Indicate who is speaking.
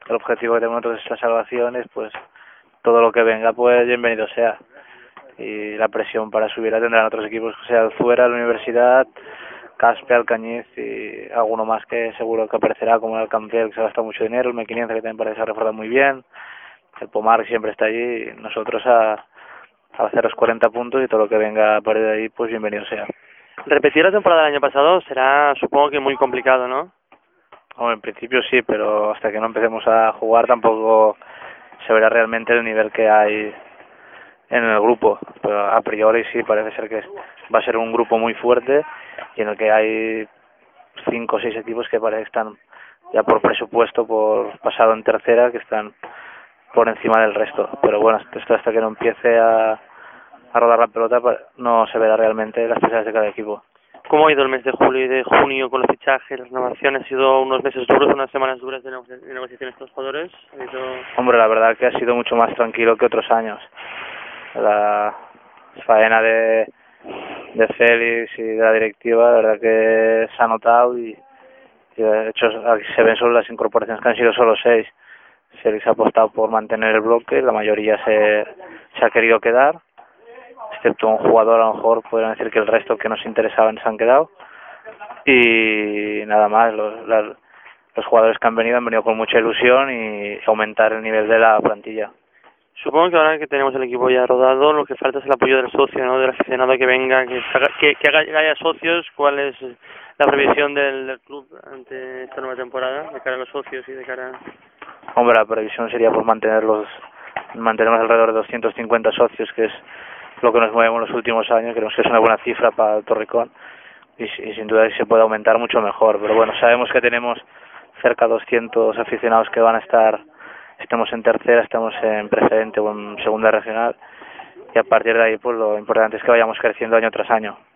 Speaker 1: el objetivo que tenemos nosotros es la salvación, pues todo lo que venga, pues bienvenido sea. Y la presión para subir la tendrán otros equipos, sea Alzuera, la Universidad, Caspe, Alcañiz y alguno más que seguro que aparecerá, como el Campiel, que se ha gastado mucho dinero, el M500, que también parece que se ha reforzado muy bien, el Pomar, que siempre está allí, y nosotros a hacer los 40 puntos y todo lo que venga a partir de ahí, pues bienvenido sea.
Speaker 2: Repetir la temporada del año pasado será, supongo que muy complicado, ¿no?
Speaker 1: Bueno, en principio sí, pero hasta que no empecemos a jugar tampoco se verá realmente el nivel que hay en el grupo. Pero a priori sí, parece ser que va a ser un grupo muy fuerte y en el que hay 5 o 6 equipos que parece que están ya por presupuesto, por pasado en tercera, que están por encima del resto. Pero bueno, esto hasta que no empiece a rodar la pelota no se verá realmente las piezas de cada equipo.
Speaker 2: ¿Cómo ha ido el mes de julio y de junio con los fichajes, las renovaciones? ¿Ha sido unos meses duros, unas semanas duras de negociaciones de estos jugadores?
Speaker 1: Hombre, la verdad que ha sido mucho más tranquilo que otros años. La faena de Félix y de la directiva, la verdad que se ha notado y de hecho aquí se ven solo las incorporaciones, que han sido solo 6. Félix ha apostado por mantener el bloque, la mayoría se ha querido quedar, excepto un jugador. A lo mejor podrían decir que el resto que nos interesaban se han quedado, y nada más. Los jugadores que han venido con mucha ilusión y aumentar el nivel de la plantilla.
Speaker 2: Supongo que ahora que tenemos el equipo ya rodado, lo que falta es el apoyo del socio, ¿no? Del aficionado que venga, que haya socios. ¿Cuál es la previsión del club ante esta nueva temporada, de cara a los socios y de cara a...
Speaker 1: Hombre, la previsión sería por mantenemos alrededor de 250 socios, que es lo que nos movemos los últimos años. Creemos que es una buena cifra para el Torrejón y sin duda se puede aumentar mucho mejor. Pero bueno, sabemos que tenemos cerca de 200 aficionados que van a estar, estamos en tercera, estamos en preferente o en segunda regional, y a partir de ahí pues lo importante es que vayamos creciendo año tras año.